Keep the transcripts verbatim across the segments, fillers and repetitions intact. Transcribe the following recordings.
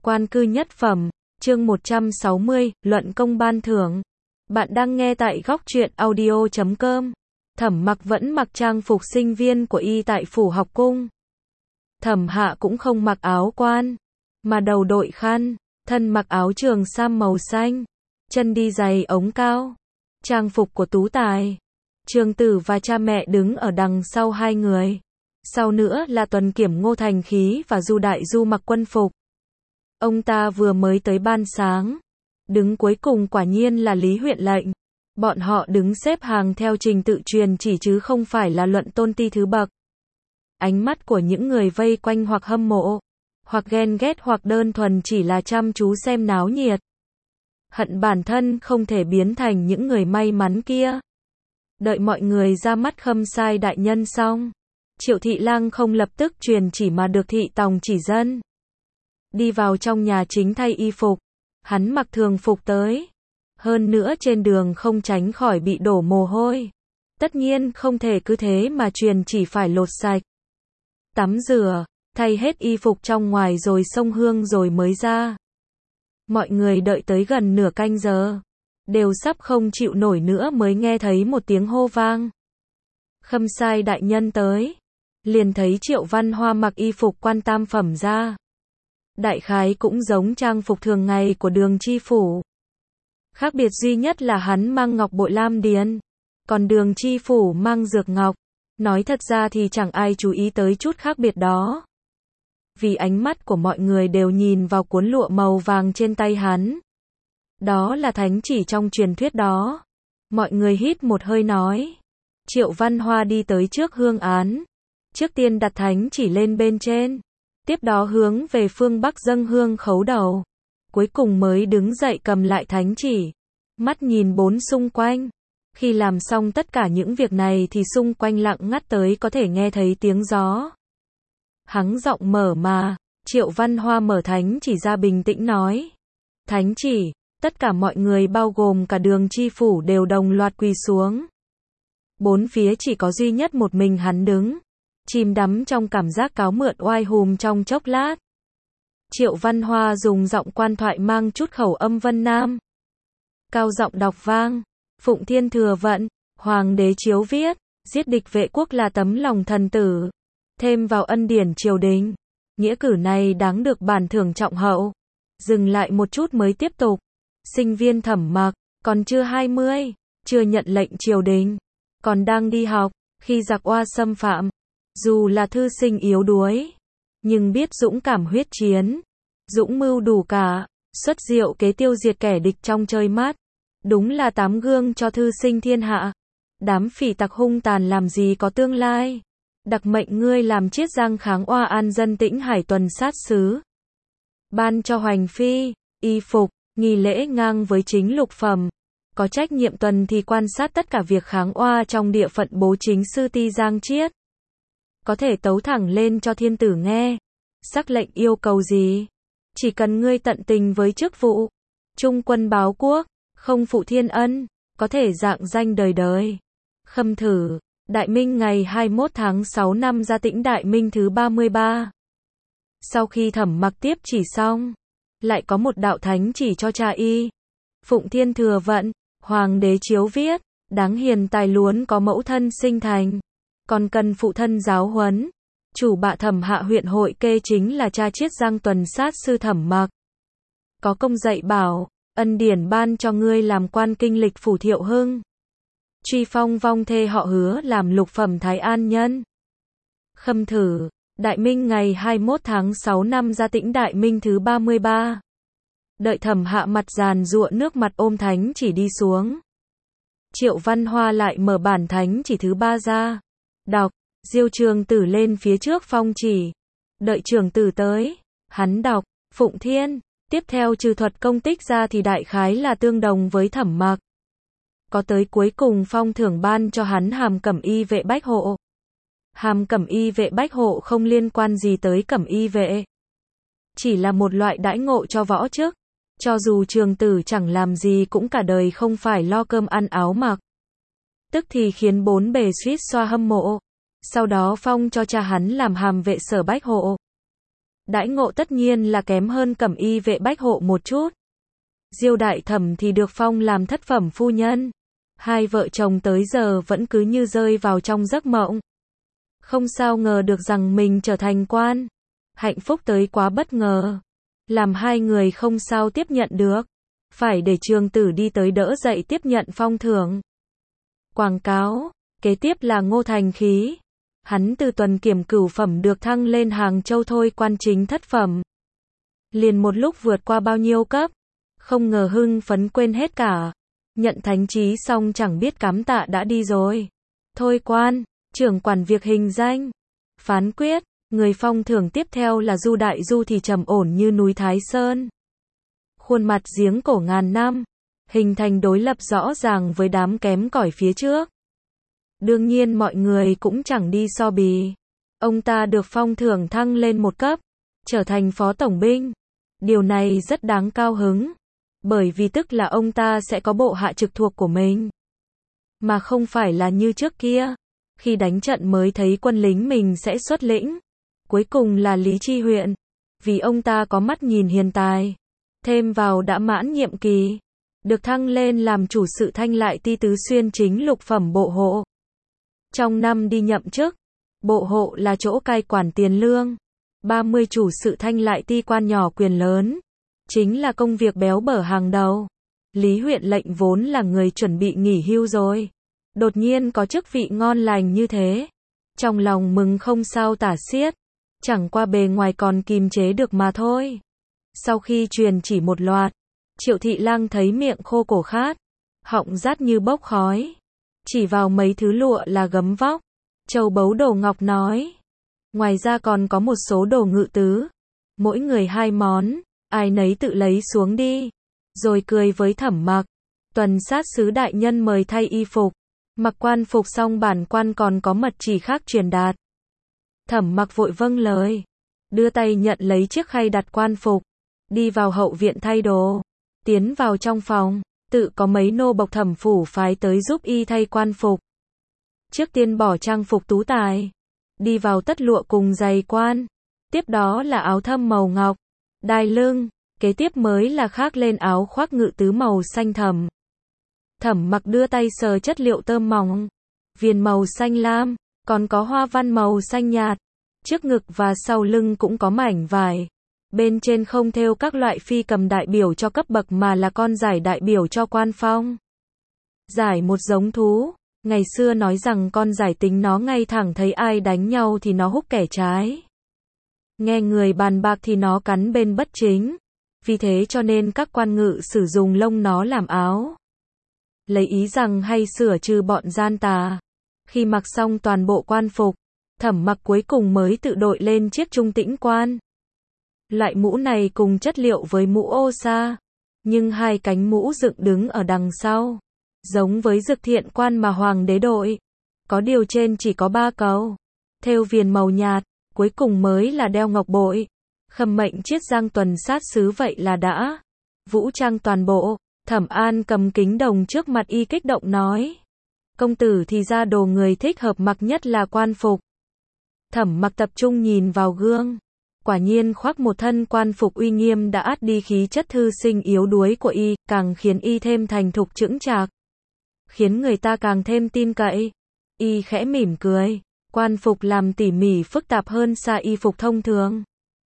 Quan cư nhất phẩm, chương một trăm sáu mươi, luận công ban thưởng. Bạn đang nghe tại góc truyện audio chấm com. Thẩm Mặc vẫn mặc trang phục sinh viên của y tại phủ học cung. Thẩm Hạ cũng không mặc áo quan, mà đầu đội khăn, thân mặc áo trường sam màu xanh, chân đi giày ống cao. Trang phục của tú tài. Trường Tử và cha mẹ đứng ở đằng sau hai người. Sau nữa là Tuần Kiểm Ngô Thành Khí và Du Đại Du mặc quân phục. Ông ta vừa mới tới ban sáng. Đứng cuối cùng quả nhiên là Lý huyện lệnh. Bọn họ đứng xếp hàng theo trình tự truyền chỉ chứ không phải là luận tôn ti thứ bậc. Ánh mắt của những người vây quanh hoặc hâm mộ, hoặc ghen ghét hoặc đơn thuần chỉ là chăm chú xem náo nhiệt. Hận bản thân không thể biến thành những người may mắn kia. Đợi mọi người ra mắt Khâm Sai đại nhân xong, Triệu Thị Lang không lập tức truyền chỉ mà được thị tòng chỉ dân. Đi vào trong nhà chính thay y phục. Hắn mặc thường phục tới. Hơn nữa trên đường không tránh khỏi bị đổ mồ hôi. Tất nhiên không thể cứ thế mà truyền chỉ phải lột sạch. Tắm rửa, thay hết y phục trong ngoài rồi xông hương rồi mới ra. Mọi người đợi tới gần nửa canh giờ. Đều sắp không chịu nổi nữa mới nghe thấy một tiếng hô vang. Khâm Sai đại nhân tới. Liền thấy Triệu Văn Hoa mặc y phục quan tam phẩm ra. Đại khái cũng giống trang phục thường ngày của Đường Chi Phủ. Khác biệt duy nhất là hắn mang ngọc bội lam điền. Còn Đường Chi Phủ mang dược ngọc. Nói thật ra thì chẳng ai chú ý tới chút khác biệt đó. Vì ánh mắt của mọi người đều nhìn vào cuốn lụa màu vàng trên tay hắn. Đó là thánh chỉ trong truyền thuyết đó. Mọi người hít một hơi nói. Triệu Văn Hoa đi tới trước hương án. Trước tiên đặt thánh chỉ lên bên trên. Tiếp đó hướng về phương Bắc dâng hương khấu đầu. Cuối cùng mới đứng dậy cầm lại thánh chỉ. Mắt nhìn bốn xung quanh. Khi làm xong tất cả những việc này thì xung quanh lặng ngắt tới có thể nghe thấy tiếng gió. Hắng giọng mở mà. Triệu Văn Hoa mở thánh chỉ ra bình tĩnh nói. Thánh chỉ, tất cả mọi người bao gồm cả Đường Chi Phủ đều đồng loạt quỳ xuống. Bốn phía chỉ có duy nhất một mình hắn đứng. Chìm đắm trong cảm giác cáo mượn oai hùm trong chốc lát. Triệu Văn Hoa dùng giọng quan thoại mang chút khẩu âm Vân Nam. Cao giọng đọc vang. Phụng Thiên thừa vận, Hoàng đế chiếu viết, giết địch vệ quốc là tấm lòng thần tử. Thêm vào ân điển triều đình. Nghĩa cử này đáng được bản thưởng trọng hậu. Dừng lại một chút mới tiếp tục. Sinh viên Thẩm Mặc, còn chưa hai mươi, chưa nhận lệnh triều đình. Còn đang đi học, khi giặc oa xâm phạm. Dù là thư sinh yếu đuối, nhưng biết dũng cảm huyết chiến, dũng mưu đủ cả, xuất diệu kế tiêu diệt kẻ địch trong trời mát. Đúng là tám gương cho thư sinh thiên hạ. Đám phỉ tặc hung tàn làm gì có tương lai. Đặc mệnh ngươi làm Chiết Giang kháng oa an dân Tĩnh Hải tuần sát sứ. Ban cho Hoành Phi, y phục, nghi lễ ngang với chính lục phẩm. Có trách nhiệm tuần thì quan sát tất cả việc kháng oa trong địa phận bố chính sư Ti Giang Chiết. Có thể tấu thẳng lên cho thiên tử nghe. Sắc lệnh yêu cầu gì? Chỉ cần ngươi tận tình với chức vụ. Trung quân báo quốc, không phụ thiên ân, có thể dạng danh đời đời. Khâm thử, Đại Minh ngày hai mươi mốt tháng sáu năm Gia Tĩnh Đại Minh thứ ba mươi ba. Sau khi Thẩm Mặc tiếp chỉ xong, lại có một đạo thánh chỉ cho cha y. Phụng Thiên thừa vận, Hoàng đế chiếu viết, đáng hiền tài luốn có mẫu thân sinh thành. Còn cần phụ thân giáo huấn. Chủ bạ Thẩm Hạ huyện hội kê chính là cha Chiết Giang tuần sát sư Thẩm Mặc. Có công dạy bảo, ân điển ban cho ngươi làm quan kinh lịch phủ Thiệu Hưng. Truy phong vong thê họ Hứa làm lục phẩm Thái An nhân. Khâm thử, Đại Minh ngày hai mươi mốt tháng sáu năm Gia Tĩnh Đại Minh thứ ba mươi ba. Đợi Thẩm Hạ mặt giàn giụa nước mặt ôm thánh chỉ đi xuống. Triệu Văn Hoa lại mở bản thánh chỉ thứ ba ra. Đọc, Diêu Trường Tử lên phía trước phong chỉ. Đợi Trường Tử tới, hắn đọc, Phụng Thiên, tiếp theo trừ thuật công tích ra thì đại khái là tương đồng với Thẩm Mặc. Có tới cuối cùng phong thưởng ban cho hắn hàm cẩm y vệ bách hộ. Hàm cẩm y vệ bách hộ không liên quan gì tới cẩm y vệ. Chỉ là một loại đãi ngộ cho võ chức. Cho dù Trường Tử chẳng làm gì cũng cả đời không phải lo cơm ăn áo mặc. Tức thì khiến bốn bề suýt xoa hâm mộ. Sau đó phong cho cha hắn làm hàm vệ sở bách hộ. đãi ngộ tất nhiên là kém hơn cẩm y vệ bách hộ một chút. Diêu đại thẩm thì được phong làm thất phẩm phu nhân. Hai vợ chồng tới giờ vẫn cứ như rơi vào trong giấc mộng. Không sao ngờ được rằng mình trở thành quan. Hạnh phúc tới quá bất ngờ. Làm hai người không sao tiếp nhận được. Phải để trường tử đi tới đỡ dậy tiếp nhận phong thưởng. Quảng cáo. Kế tiếp là Ngô Thành Khí. Hắn từ tuần kiểm cửu phẩm được thăng lên Hàng Châu thôi quan chính thất phẩm. Liền một lúc vượt qua bao nhiêu cấp. Không ngờ hưng phấn quên hết cả. Nhận thánh chí xong chẳng biết cắm tạ đã đi rồi. Thôi quan, trưởng quản việc hình danh. Phán quyết, người phong thưởng tiếp theo là Du Đại Du thì trầm ổn như núi Thái Sơn. Khuôn mặt giếng cổ ngàn năm, hình thành đối lập rõ ràng với đám kém cỏi phía trước. Đương nhiên mọi người cũng chẳng đi so bì. Ông ta được phong thưởng thăng lên một cấp, trở thành phó tổng binh. Điều này rất đáng cao hứng. Bởi vì tức là ông ta sẽ có bộ hạ trực thuộc của mình. Mà không phải là như trước kia. Khi đánh trận mới thấy quân lính mình sẽ xuất lĩnh. Cuối cùng là Lý Chi Huyện. Vì ông ta có mắt nhìn hiền tài. Thêm vào đã mãn nhiệm kỳ. Được thăng lên làm chủ sự Thanh Lại Ti tứ xuyên chính lục phẩm bộ hộ. Trong năm đi nhậm chức, bộ hộ là chỗ cai quản tiền lương. ba mươi chủ sự Thanh Lại Ti quan nhỏ quyền lớn. Chính là công việc béo bở hàng đầu. Lý huyện lệnh vốn là người chuẩn bị nghỉ hưu rồi. Đột nhiên có chức vị ngon lành như thế. Trong lòng mừng không sao tả xiết. Chẳng qua bề ngoài còn kìm chế được mà thôi. Sau khi truyền chỉ một loạt, Triệu Thị Lang thấy miệng khô cổ khát. Họng rát như bốc khói. Chỉ vào mấy thứ lụa là gấm vóc. Châu báu đồ ngọc nói. Ngoài ra còn có một số đồ ngự tứ. Mỗi người hai món. Ai nấy tự lấy xuống đi. Rồi cười với Thẩm Mặc. Tuần sát sứ đại nhân mời thay y phục. Mặc quan phục xong bản quan còn có mật chỉ khác truyền đạt. Thẩm Mặc vội vâng lời. Đưa tay nhận lấy chiếc khay đặt quan phục. Đi vào hậu viện thay đồ. Tiến vào trong phòng. Tự có mấy nô bộc thẩm phủ phái tới giúp y thay quan phục. Trước tiên bỏ trang phục tú tài. Đi vào tất lụa cùng giày quan. Tiếp đó là áo thâm màu ngọc. Đai lưng, kế tiếp mới là khác lên áo khoác ngự tứ màu xanh thẳm. Thẩm Mặc đưa tay sờ chất liệu tơm mỏng, viền màu xanh lam, còn có hoa văn màu xanh nhạt. Trước ngực và sau lưng cũng có mảnh vải. Bên trên không thêu các loại phi cầm đại biểu cho cấp bậc mà là con giải đại biểu cho quan phong. Giải một giống thú, ngày xưa nói rằng con giải tính nó ngay thẳng thấy ai đánh nhau thì nó húc kẻ trái. Nghe người bàn bạc thì nó cắn bên bất chính. Vì thế cho nên các quan ngự sử dụng lông nó làm áo. Lấy ý rằng hay sửa trừ bọn gian tà. Khi mặc xong toàn bộ quan phục, Thẩm Mặc cuối cùng mới tự đội lên chiếc trung tĩnh quan. Loại mũ này cùng chất liệu với mũ ô sa. Nhưng hai cánh mũ dựng đứng ở đằng sau. Giống với dực thiện quan mà hoàng đế đội. Có điều trên chỉ có ba cầu. Thêu viền màu nhạt. Cuối cùng mới là đeo ngọc bội. Khâm mệnh chiết giang tuần sát sứ vậy là đã. Vũ trang toàn bộ. Thẩm An cầm kính đồng trước mặt y kích động nói. Công tử thì ra đồ người thích hợp mặc nhất là quan phục. Thẩm Mặc tập trung nhìn vào gương. Quả nhiên khoác một thân quan phục uy nghiêm đã át đi khí chất thư sinh yếu đuối của y, càng khiến y thêm thành thục chững chạc. Khiến người ta càng thêm tin cậy. Y khẽ mỉm cười. Quan phục làm tỉ mỉ phức tạp hơn xa y phục thông thường.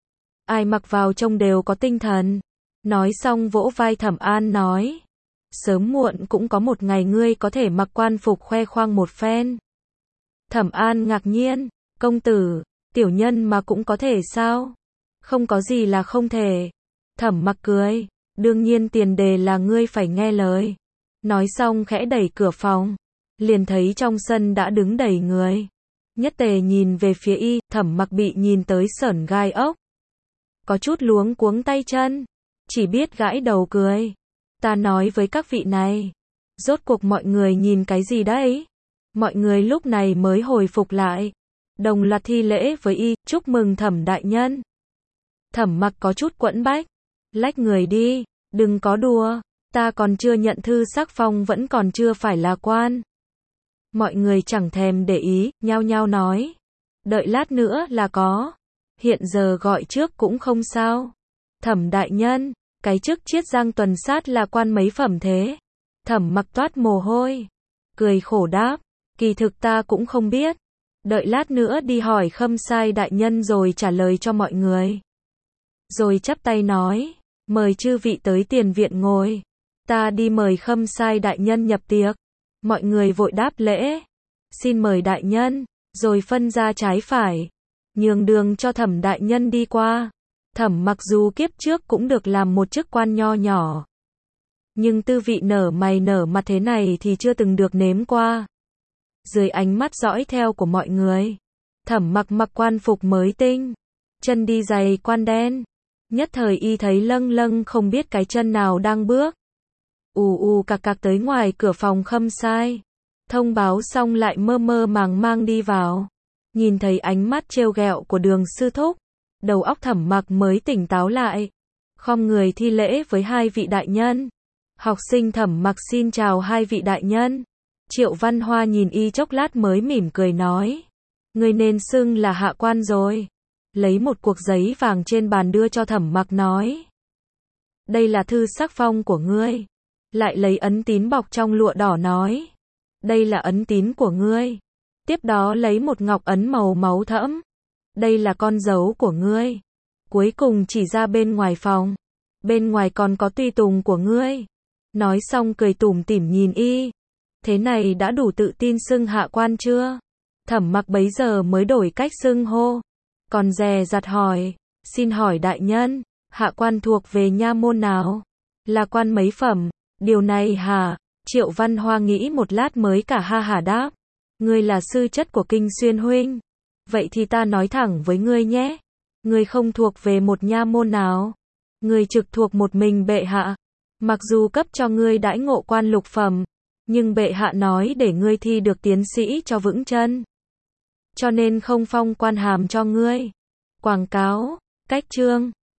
Ai mặc vào trông đều có tinh thần. Nói xong vỗ vai Thẩm An nói. Sớm muộn cũng có một ngày ngươi có thể mặc quan phục khoe khoang một phen. Thẩm An ngạc nhiên. Công tử, tiểu nhân mà cũng có thể sao? Không có gì là không thể. Thẩm Mặc cười. Đương nhiên tiền đề là ngươi phải nghe lời. Nói xong khẽ đẩy cửa phòng. Liền thấy trong sân đã đứng đầy người. Nhất tề nhìn về phía y, Thẩm Mặc bị nhìn tới sởn gai ốc. Có chút luống cuống tay chân. Chỉ biết gãi đầu cười. Ta nói với các vị này. Rốt cuộc mọi người nhìn cái gì đấy? Mọi người lúc này mới hồi phục lại. Đồng loạt thi lễ với y, chúc mừng Thẩm đại nhân. Thẩm Mặc có chút quẫn bách. Lách người đi, đừng có đùa. Ta còn chưa nhận thư sắc phong vẫn còn chưa phải là quan. Mọi người chẳng thèm để ý, nhao nhao nói. Đợi lát nữa là có. hiện giờ gọi trước cũng không sao. Thẩm đại nhân, cái chức Chiết Giang tuần sát là quan mấy phẩm thế? Thẩm Mặc toát mồ hôi, cười khổ đáp, kỳ thực ta cũng không biết. Đợi lát nữa đi hỏi Khâm Sai đại nhân rồi trả lời cho mọi người. Rồi chắp tay nói, mời chư vị tới tiền viện ngồi. Ta đi mời Khâm Sai đại nhân nhập tiệc. Mọi người vội đáp lễ. Xin mời đại nhân, rồi phân ra trái phải. Nhường đường cho Thẩm đại nhân đi qua. Thẩm Mặc dù kiếp trước cũng được làm một chức quan nho nhỏ, nhưng tư vị nở mày nở mặt thế này thì chưa từng được nếm qua. Dưới ánh mắt dõi theo của mọi người, Thẩm Mặc mặc quan phục mới tinh, chân đi giày quan đen. Nhất thời y thấy lâng lâng không biết cái chân nào đang bước. Ù ù cạc cạc tới ngoài cửa phòng Khâm Sai. Thông báo xong lại mơ mơ màng mang đi vào. Nhìn thấy ánh mắt trêu ghẹo của Đường sư thúc, đầu óc Thẩm Mặc mới tỉnh táo lại. Khom người thi lễ với hai vị đại nhân. Học sinh Thẩm Mặc xin chào hai vị đại nhân. Triệu Văn Hoa nhìn y chốc lát mới mỉm cười nói, ngươi nên xưng là hạ quan rồi. Lấy một cuộc giấy vàng trên bàn đưa cho Thẩm Mặc nói, đây là thư sắc phong của ngươi. Lại lấy ấn tín bọc trong lụa đỏ nói, đây là ấn tín của ngươi. Tiếp đó lấy một ngọc ấn màu máu thẫm, đây là con dấu của ngươi. Cuối cùng chỉ ra bên ngoài phòng, bên ngoài còn có tùy tùng của ngươi. Nói xong cười tủm tỉm nhìn y. Thế này đã đủ tự tin xưng hạ quan chưa? Thẩm Mặc bấy giờ mới đổi cách xưng hô, còn dè dặt hỏi, xin hỏi đại nhân, hạ quan thuộc về nha môn nào? Là quan mấy phẩm? Điều này hả? Triệu Văn Hoa nghĩ một lát mới cả ha hả đáp, ngươi là sư chất của Kinh Xuyên huynh. Vậy thì ta nói thẳng với ngươi nhé, ngươi không thuộc về một nha môn nào, ngươi trực thuộc một mình bệ hạ. Mặc dù cấp cho ngươi đãi ngộ quan lục phẩm, nhưng bệ hạ nói để ngươi thi được tiến sĩ cho vững chân, cho nên không phong quan hàm cho ngươi. Quảng cáo, cách chương